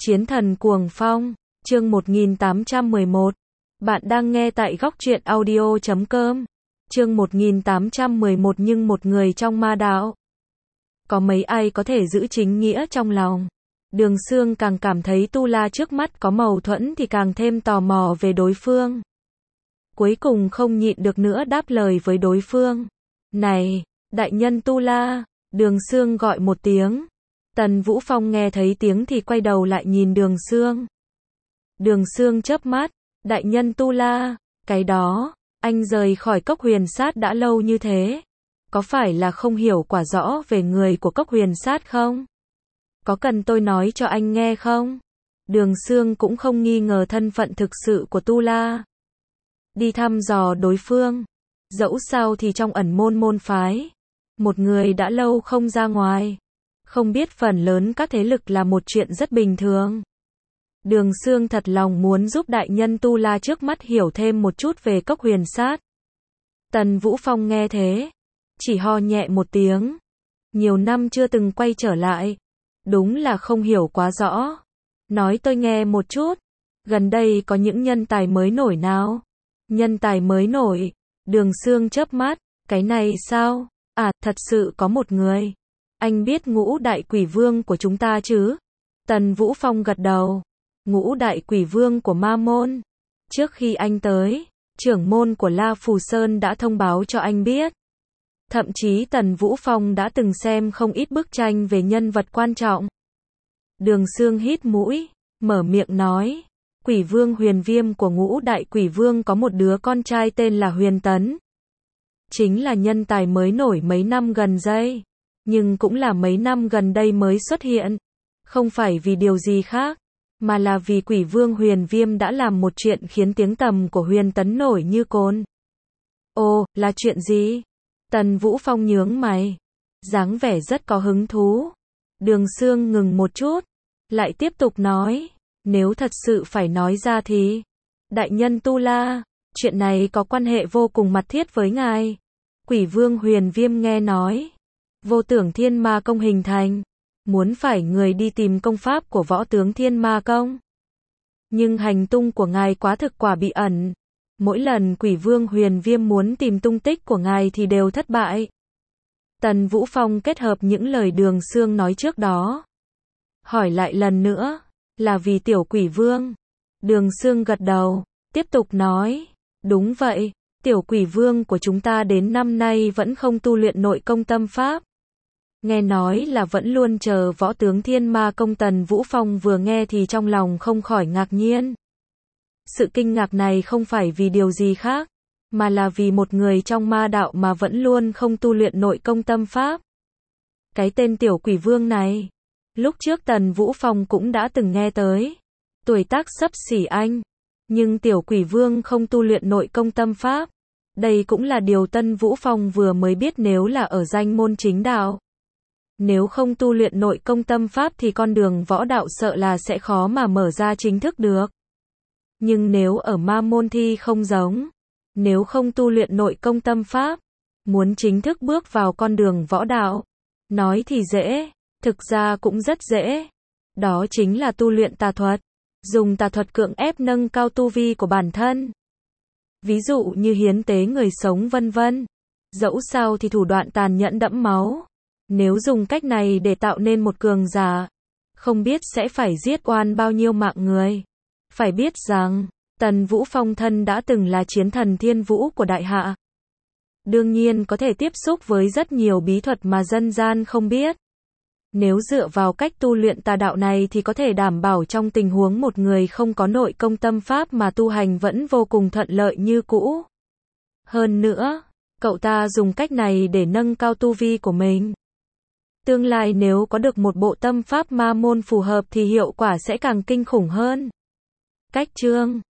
Chiến thần cuồng phong, chương 1811. Bạn đang nghe tại góc truyện audio.com. Chương 1811 nhưng một người trong ma đạo. Có mấy ai có thể giữ chính nghĩa trong lòng. Đường Sương càng cảm thấy Tu La trước mắt có mâu thuẫn thì càng thêm tò mò về đối phương. Cuối cùng không nhịn được nữa đáp lời với đối phương. Này, đại nhân Tu La, Đường Sương gọi một tiếng. Tần Vũ Phong nghe thấy tiếng thì quay đầu lại nhìn Đường Sương. Đường Sương chớp mắt, đại nhân Tu La, cái đó, anh rời khỏi cốc huyền sát đã lâu như thế. Có phải là không hiểu quả rõ về người của cốc huyền sát không? Có cần tôi nói cho anh nghe không? Đường Sương cũng không nghi ngờ thân phận thực sự của Tu La. Đi thăm dò đối phương. Dẫu sao thì trong ẩn môn phái. Một người đã lâu không ra ngoài. Không biết phần lớn các thế lực là một chuyện rất bình thường. Đường Sương thật lòng muốn giúp đại nhân Tu La trước mắt hiểu thêm một chút về cốc huyền sát. Tần Vũ Phong nghe thế, chỉ ho nhẹ một tiếng. Nhiều năm chưa từng quay trở lại. Đúng là không hiểu quá rõ. Nói tôi nghe một chút. Gần đây có những nhân tài mới nổi nào? Nhân tài mới nổi. Đường Sương chớp mắt. Cái này sao? À, thật sự có một người. Anh biết Ngũ Đại Quỷ Vương của chúng ta chứ? Tần Vũ Phong gật đầu. Ngũ Đại Quỷ Vương của Ma Môn. Trước khi anh tới, trưởng môn của La Phù Sơn đã thông báo cho anh biết. Thậm chí Tần Vũ Phong đã từng xem không ít bức tranh về nhân vật quan trọng. Đường Sương hít mũi, mở miệng nói. Quỷ Vương Huyền Viêm của Ngũ Đại Quỷ Vương có một đứa con trai tên là Huyền Tấn. Chính là nhân tài mới nổi mấy năm gần đây. Nhưng cũng là mấy năm gần đây mới xuất hiện. Không phải vì điều gì khác, mà là vì Quỷ Vương Huyền Viêm đã làm một chuyện khiến tiếng tăm của Huyền Tấn nổi như cồn. Ồ, là chuyện gì? Tần Vũ Phong nhướng mày, dáng vẻ rất có hứng thú. Đường Sương ngừng một chút, lại tiếp tục nói, nếu thật sự phải nói ra thì, đại nhân Tu La, chuyện này có quan hệ vô cùng mật thiết với ngài. Quỷ Vương Huyền Viêm nghe nói, Vô Tưởng Thiên Ma Công hình thành, muốn phải người đi tìm công pháp của võ tướng Thiên Ma Công. Nhưng hành tung của ngài quá thực quả bị ẩn. Mỗi lần Quỷ Vương Huyền Viêm muốn tìm tung tích của ngài thì đều thất bại. Tần Vũ Phong kết hợp những lời Đường Sương nói trước đó. Hỏi lại lần nữa, là vì tiểu Quỷ Vương. Đường Sương gật đầu, tiếp tục nói, đúng vậy, tiểu Quỷ Vương của chúng ta đến năm nay vẫn không tu luyện nội công tâm pháp. Nghe nói là vẫn luôn chờ võ tướng Thiên Ma Công. Tần Vũ Phong vừa nghe thì trong lòng không khỏi ngạc nhiên. Sự kinh ngạc này không phải vì điều gì khác, mà là vì một người trong ma đạo mà vẫn luôn không tu luyện nội công tâm pháp. Cái tên tiểu Quỷ Vương này, lúc trước Tần Vũ Phong cũng đã từng nghe tới. Tuổi tác xấp xỉ anh, nhưng tiểu Quỷ Vương không tu luyện nội công tâm pháp. Đây cũng là điều Tần Vũ Phong vừa mới biết nếu là ở danh môn chính đạo. Nếu không tu luyện nội công tâm pháp thì con đường võ đạo sợ là sẽ khó mà mở ra chính thức được. Nhưng nếu ở ma môn thì không giống. Nếu không tu luyện nội công tâm pháp, muốn chính thức bước vào con đường võ đạo, nói thì dễ, thực ra cũng rất dễ. Đó chính là tu luyện tà thuật, dùng tà thuật cưỡng ép nâng cao tu vi của bản thân. Ví dụ như hiến tế người sống vân vân. Dẫu sao thì thủ đoạn tàn nhẫn đẫm máu. Nếu dùng cách này để tạo nên một cường giả, không biết sẽ phải giết oan bao nhiêu mạng người. Phải biết rằng, Tần Vũ Phong thân đã từng là chiến thần thiên vũ của đại hạ. Đương nhiên có thể tiếp xúc với rất nhiều bí thuật mà dân gian không biết. Nếu dựa vào cách tu luyện tà đạo này thì có thể đảm bảo trong tình huống một người không có nội công tâm pháp mà tu hành vẫn vô cùng thuận lợi như cũ. Hơn nữa, cậu ta dùng cách này để nâng cao tu vi của mình. Tương lai nếu có được một bộ tâm pháp ma môn phù hợp thì hiệu quả sẽ càng kinh khủng hơn. Cách chương